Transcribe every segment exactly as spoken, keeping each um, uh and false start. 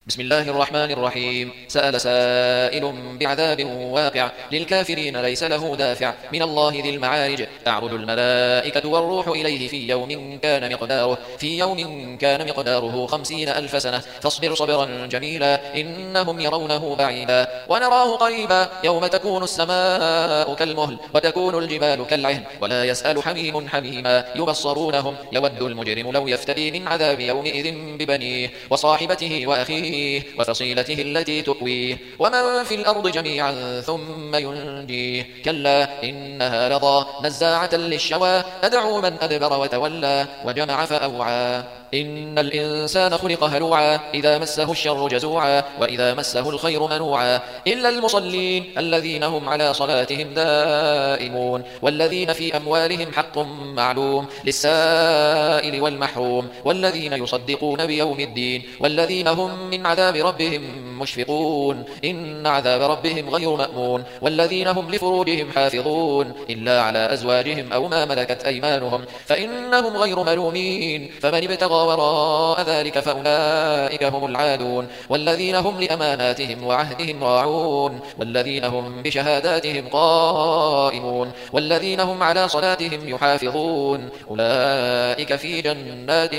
بسم الله الرحمن الرحيم. سأل سائل بعذاب واقع للكافرين ليس له دافع من الله ذي المعارج. تعرج الملائكة والروح إليه في يوم كان مقداره في يوم كان مقداره خمسين ألف سنة فاصبر صبرا جميلا إنهم يرونه بعيدا ونراه قريبا يوم تكون السماء كالمهل وتكون الجبال كالعهن ولا يسأل حميم حميما يبصرونهم يود المجرم لو يفتدي من عذاب يومئذ ببنيه وصاحبته وأخيه وفصيلته التي تؤويه ومن في الأرض جميعا ثم ينجيه كلا إنها لظى نزاعة للشوى تدعو من أدبر وتولى وجمع فأوعى إن الإنسان خلق هلوعا إذا مسه الشر جزوعا وإذا مسه الخير منوعا إلا المصلين الذين هم على صلاتهم دائمون والذين في أموالهم حق معلوم للسائل والمحروم والذين يصدقون بيوم الدين والذين هم من عذاب ربهم مشفقون إن عذاب ربهم غير مأمون والذين هم لفروجهم حافظون إلا على أزواجهم أو ما ملكت أيمانهم فإنهم غير ملومين فمن ابتغى وراء ذلك فأولئك هم العادون والذين هم لأماناتهم وعهدهم راعون والذين هم بشهاداتهم قائمون والذين هم على صلاتهم يحافظون أولئك في جنات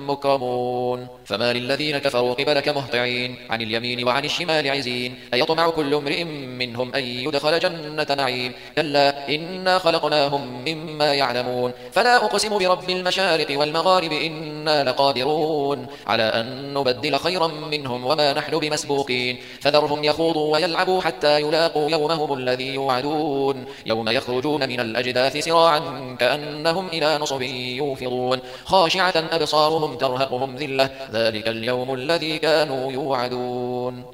مكرمون فما للذين كفروا قبلك مهطعين عن اليمين وعن الشمال عزين أيطمع كل امرئ منهم أن يدخل جنة نعيم كلا إنا خلقناهم مما يعلمون فلا أقسم برب المشارق والمغارب إنا لقادرون على أن نبدل خيرا منهم وما نحن بمسبوقين فذرهم يخوضوا ويلعبوا حتى يلاقوا يومهم الذي يوعدون يوم يخرجون من الأجداث سراعا كأنهم إلى نصب يوفضون خاشعة أبصارهم ترهقهم ذلة ذلك اليوم الذي كانوا يوعدون